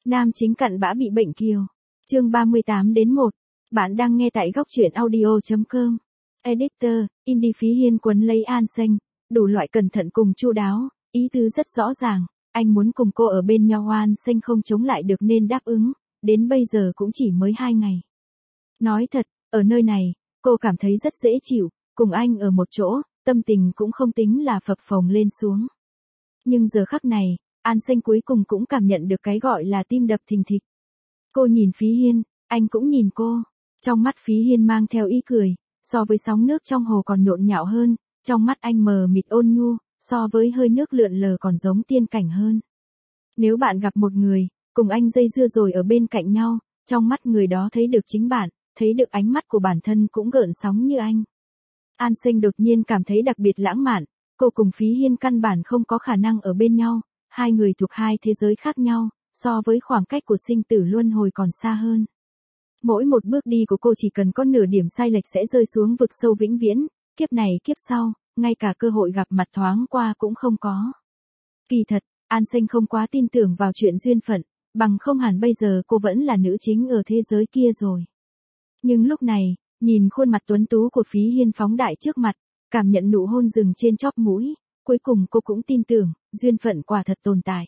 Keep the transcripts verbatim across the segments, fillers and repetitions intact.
Nam chính cặn bã bị bệnh kiều. Chương ba mươi tám đến một. Bạn đang nghe tại góc truyện audio chấm com. Editor, Indie Phí Hiên quấn lấy An Xanh, đủ loại cẩn thận cùng chu đáo, ý tứ rất rõ ràng, anh muốn cùng cô ở bên nhau. An Xanh không chống lại được nên đáp ứng, đến bây giờ cũng chỉ mới hai ngày. Nói thật, ở nơi này, cô cảm thấy rất dễ chịu, cùng anh ở một chỗ, tâm tình cũng không tính là phập phồng lên xuống. Nhưng giờ khắc này, An Xanh cuối cùng cũng cảm nhận được cái gọi là tim đập thình thịch. Cô nhìn Phí Hiên, anh cũng nhìn cô. Trong mắt Phí Hiên mang theo ý cười, so với sóng nước trong hồ còn nhộn nhạo hơn, trong mắt anh mờ mịt ôn nhu, so với hơi nước lượn lờ còn giống tiên cảnh hơn. Nếu bạn gặp một người, cùng anh dây dưa rồi ở bên cạnh nhau, trong mắt người đó thấy được chính bạn, thấy được ánh mắt của bản thân cũng gợn sóng như anh. An Xanh đột nhiên cảm thấy đặc biệt lãng mạn, cô cùng Phí Hiên căn bản không có khả năng ở bên nhau, hai người thuộc hai thế giới khác nhau, so với khoảng cách của sinh tử luân hồi còn xa hơn. Mỗi một bước đi của cô chỉ cần có nửa điểm sai lệch sẽ rơi xuống vực sâu vĩnh viễn, kiếp này kiếp sau, ngay cả cơ hội gặp mặt thoáng qua cũng không có. Kỳ thật, An Xanh không quá tin tưởng vào chuyện duyên phận, bằng không hẳn bây giờ cô vẫn là nữ chính ở thế giới kia rồi. Nhưng lúc này, nhìn khuôn mặt tuấn tú của Phí Hiên phóng đại trước mặt, cảm nhận nụ hôn rừng trên chóp mũi, cuối cùng cô cũng tin tưởng, duyên phận quả thật tồn tại.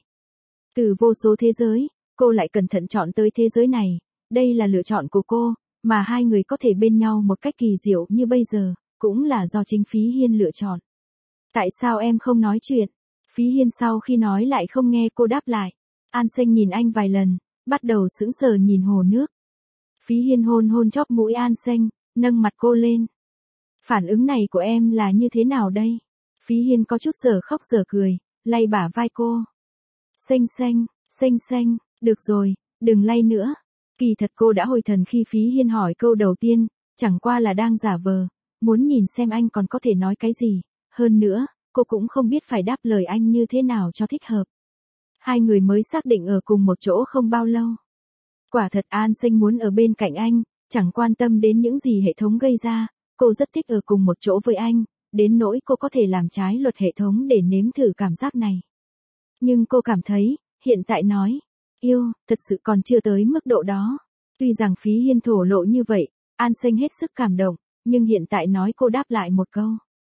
Từ vô số thế giới, cô lại cẩn thận chọn tới thế giới này, đây là lựa chọn của cô, mà hai người có thể bên nhau một cách kỳ diệu như bây giờ, cũng là do chính Phí Hiên lựa chọn. Tại sao em không nói chuyện? Phí Hiên sau khi nói lại không nghe cô đáp lại. An Xanh nhìn anh vài lần, bắt đầu sững sờ nhìn hồ nước. Phí Hiên hôn hôn chóp mũi An Xanh, nâng mặt cô lên. Phản ứng này của em là như thế nào đây? Phí Hiên có chút giờ khóc giờ cười, lay bả vai cô. Xanh xanh, xanh xanh, được rồi, đừng lay nữa. Kỳ thật cô đã hồi thần khi Phí Hiên hỏi câu đầu tiên, chẳng qua là đang giả vờ, muốn nhìn xem anh còn có thể nói cái gì. Hơn nữa, cô cũng không biết phải đáp lời anh như thế nào cho thích hợp. Hai người mới xác định ở cùng một chỗ không bao lâu. Quả thật An Xanh muốn ở bên cạnh anh, chẳng quan tâm đến những gì hệ thống gây ra, cô rất thích ở cùng một chỗ với anh, đến nỗi cô có thể làm trái luật hệ thống để nếm thử cảm giác này. Nhưng cô cảm thấy, hiện tại nói, yêu, thật sự còn chưa tới mức độ đó. Tuy rằng Phí Hiên thổ lộ như vậy, An Xanh hết sức cảm động, nhưng hiện tại nói cô đáp lại một câu.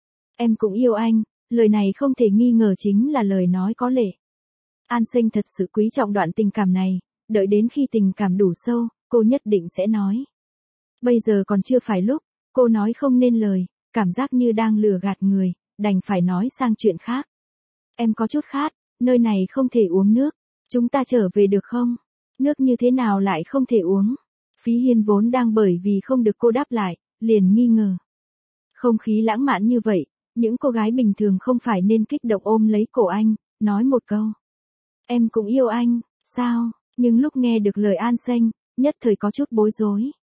Em cũng yêu anh, lời này không thể nghi ngờ chính là lời nói có lệ. An Xanh thật sự quý trọng đoạn tình cảm này, đợi đến khi tình cảm đủ sâu, cô nhất định sẽ nói. Bây giờ còn chưa phải lúc, cô nói không nên lời, cảm giác như đang lừa gạt người, đành phải nói sang chuyện khác. Em có chút khát, nơi này không thể uống nước, chúng ta trở về được không? Nước như thế nào lại không thể uống? Phí Hiên vốn đang bởi vì không được cô đáp lại, liền nghi ngờ. Không khí lãng mạn như vậy, những cô gái bình thường không phải nên kích động ôm lấy cổ anh, nói một câu. Em cũng yêu anh, sao? Nhưng lúc nghe được lời An Xanh, nhất thời có chút bối rối.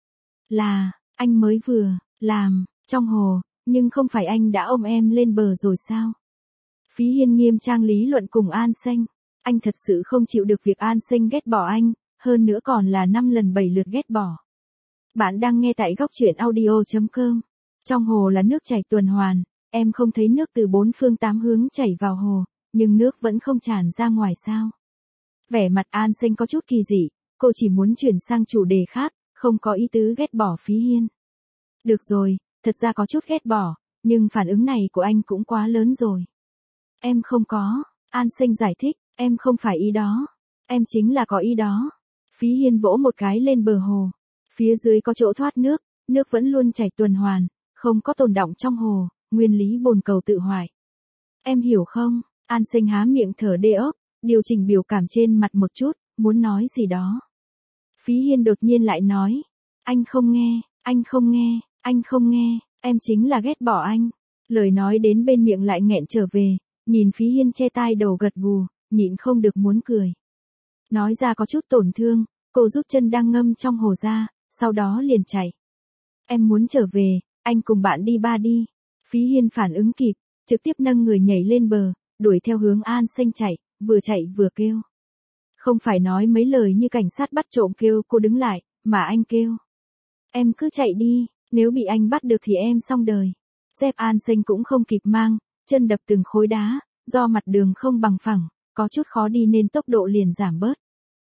Là, anh mới vừa, làm, trong hồ, nhưng không phải anh đã ôm em lên bờ rồi sao? Phí Hiên nghiêm trang lý luận cùng An Xanh. Anh thật sự không chịu được việc An Xanh ghét bỏ anh, hơn nữa còn là năm lần bảy lượt ghét bỏ. Bạn đang nghe tại góc truyện audio chấm com. Trong hồ là nước chảy tuần hoàn, em không thấy nước từ bốn phương tám hướng chảy vào hồ, nhưng nước vẫn không tràn ra ngoài sao? Vẻ mặt An Xanh có chút kỳ dị, cô chỉ muốn chuyển sang chủ đề khác, không có ý tứ ghét bỏ Phí Hiên. Được rồi, thật ra có chút ghét bỏ, nhưng phản ứng này của anh cũng quá lớn rồi. Em không có, An Xanh giải thích, em không phải ý đó, em chính là có ý đó. Phí Hiên vỗ một cái lên bờ hồ, phía dưới có chỗ thoát nước, nước vẫn luôn chảy tuần hoàn, không có tồn đọng trong hồ, nguyên lý bồn cầu tự hoại. Em hiểu không? An Xanh há miệng thở đê ốc, điều chỉnh biểu cảm trên mặt một chút, muốn nói gì đó. Phí Hiên đột nhiên lại nói, anh không nghe, anh không nghe, anh không nghe, em chính là ghét bỏ anh. Lời nói đến bên miệng lại nghẹn trở về, nhìn Phí Hiên che tai đầu gật gù, nhịn không được muốn cười. Nói ra có chút tổn thương, cô rút chân đang ngâm trong hồ ra, sau đó liền chạy. Em muốn trở về, anh cùng bạn đi ba đi. Phí Hiên phản ứng kịp, trực tiếp nâng người nhảy lên bờ, đuổi theo hướng An Xanh chạy, vừa chạy vừa kêu. Không phải nói mấy lời như cảnh sát bắt trộm kêu cô đứng lại, mà anh kêu. Em cứ chạy đi, nếu bị anh bắt được thì em xong đời. Dép An Xanh cũng không kịp mang, chân đập từng khối đá, do mặt đường không bằng phẳng, có chút khó đi nên tốc độ liền giảm bớt.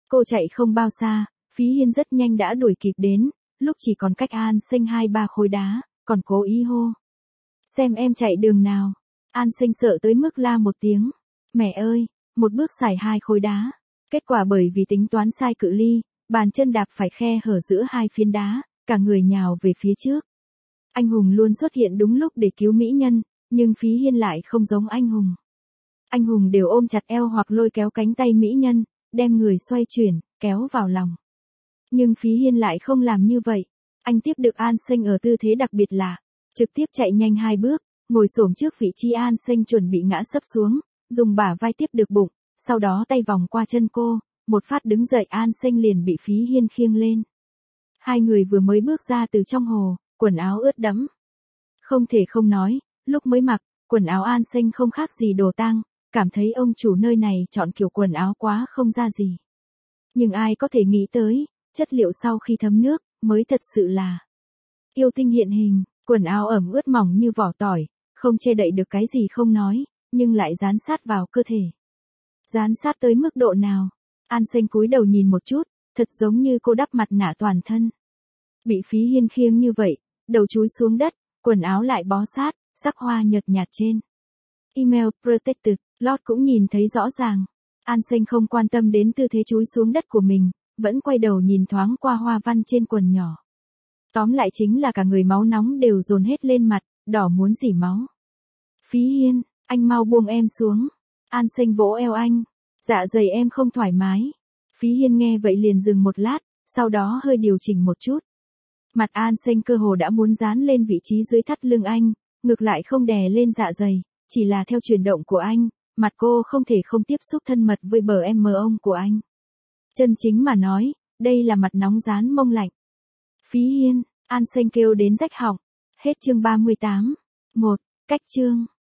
Cô chạy không bao xa, Phí Hiên rất nhanh đã đuổi kịp đến, lúc chỉ còn cách An Sinh hai ba khối đá, còn cố ý hô. Xem em chạy đường nào. An Sinh sợ tới mức la một tiếng. Mẹ ơi, một bước xài hai khối đá. Kết quả bởi vì tính toán sai cự ly, bàn chân đạp phải khe hở giữa hai phiến đá, cả người nhào về phía trước. Anh hùng luôn xuất hiện đúng lúc để cứu mỹ nhân, nhưng Phí Hiên lại không giống anh hùng. Anh hùng đều ôm chặt eo hoặc lôi kéo cánh tay mỹ nhân, đem người xoay chuyển, kéo vào lòng. Nhưng Phí Hiên lại không làm như vậy. Anh tiếp được An Sinh ở tư thế đặc biệt lạ, trực tiếp chạy nhanh hai bước, ngồi xổm trước vị trí An Sinh chuẩn bị ngã sấp xuống, dùng bả vai tiếp được bụng, sau đó tay vòng qua chân cô, một phát đứng dậy An Sinh liền bị Phí Hiên khiêng lên. Hai người vừa mới bước ra từ trong hồ, quần áo ướt đẫm. Không thể không nói, lúc mới mặc, quần áo An Sinh không khác gì đồ tang, cảm thấy ông chủ nơi này chọn kiểu quần áo quá không ra gì. Nhưng ai có thể nghĩ tới, chất liệu sau khi thấm nước, mới thật sự là yêu tinh hiện hình, quần áo ẩm ướt mỏng như vỏ tỏi, không che đậy được cái gì không nói, nhưng lại dán sát vào cơ thể. Dán sát tới mức độ nào? An Sinh cúi đầu nhìn một chút, thật giống như cô đắp mặt nạ toàn thân. Bị Phí Hiên khiêng như vậy, đầu chúi xuống đất, quần áo lại bó sát, sắc hoa nhợt nhạt trên. Email protected, Lord cũng nhìn thấy rõ ràng. An Sinh không quan tâm đến tư thế chúi xuống đất của mình, vẫn quay đầu nhìn thoáng qua hoa văn trên quần nhỏ. Tóm lại chính là cả người máu nóng đều dồn hết lên mặt, đỏ muốn rỉ máu. Phí Hiên, anh mau buông em xuống. An Sinh vỗ eo anh. Dạ dày em không thoải mái. Phí Hiên nghe vậy liền dừng một lát, sau đó hơi điều chỉnh một chút. Mặt An Sinh cơ hồ đã muốn dán lên vị trí dưới thắt lưng anh, ngược lại không đè lên dạ dày, chỉ là theo chuyển động của anh, mặt cô không thể không tiếp xúc thân mật với bờ em ông của anh. Chân chính mà nói, đây là mặt nóng dán mông lạnh. Phí Hiên, An Sinh kêu đến rách họng. Hết chương ba mươi tám. một. Cách chương.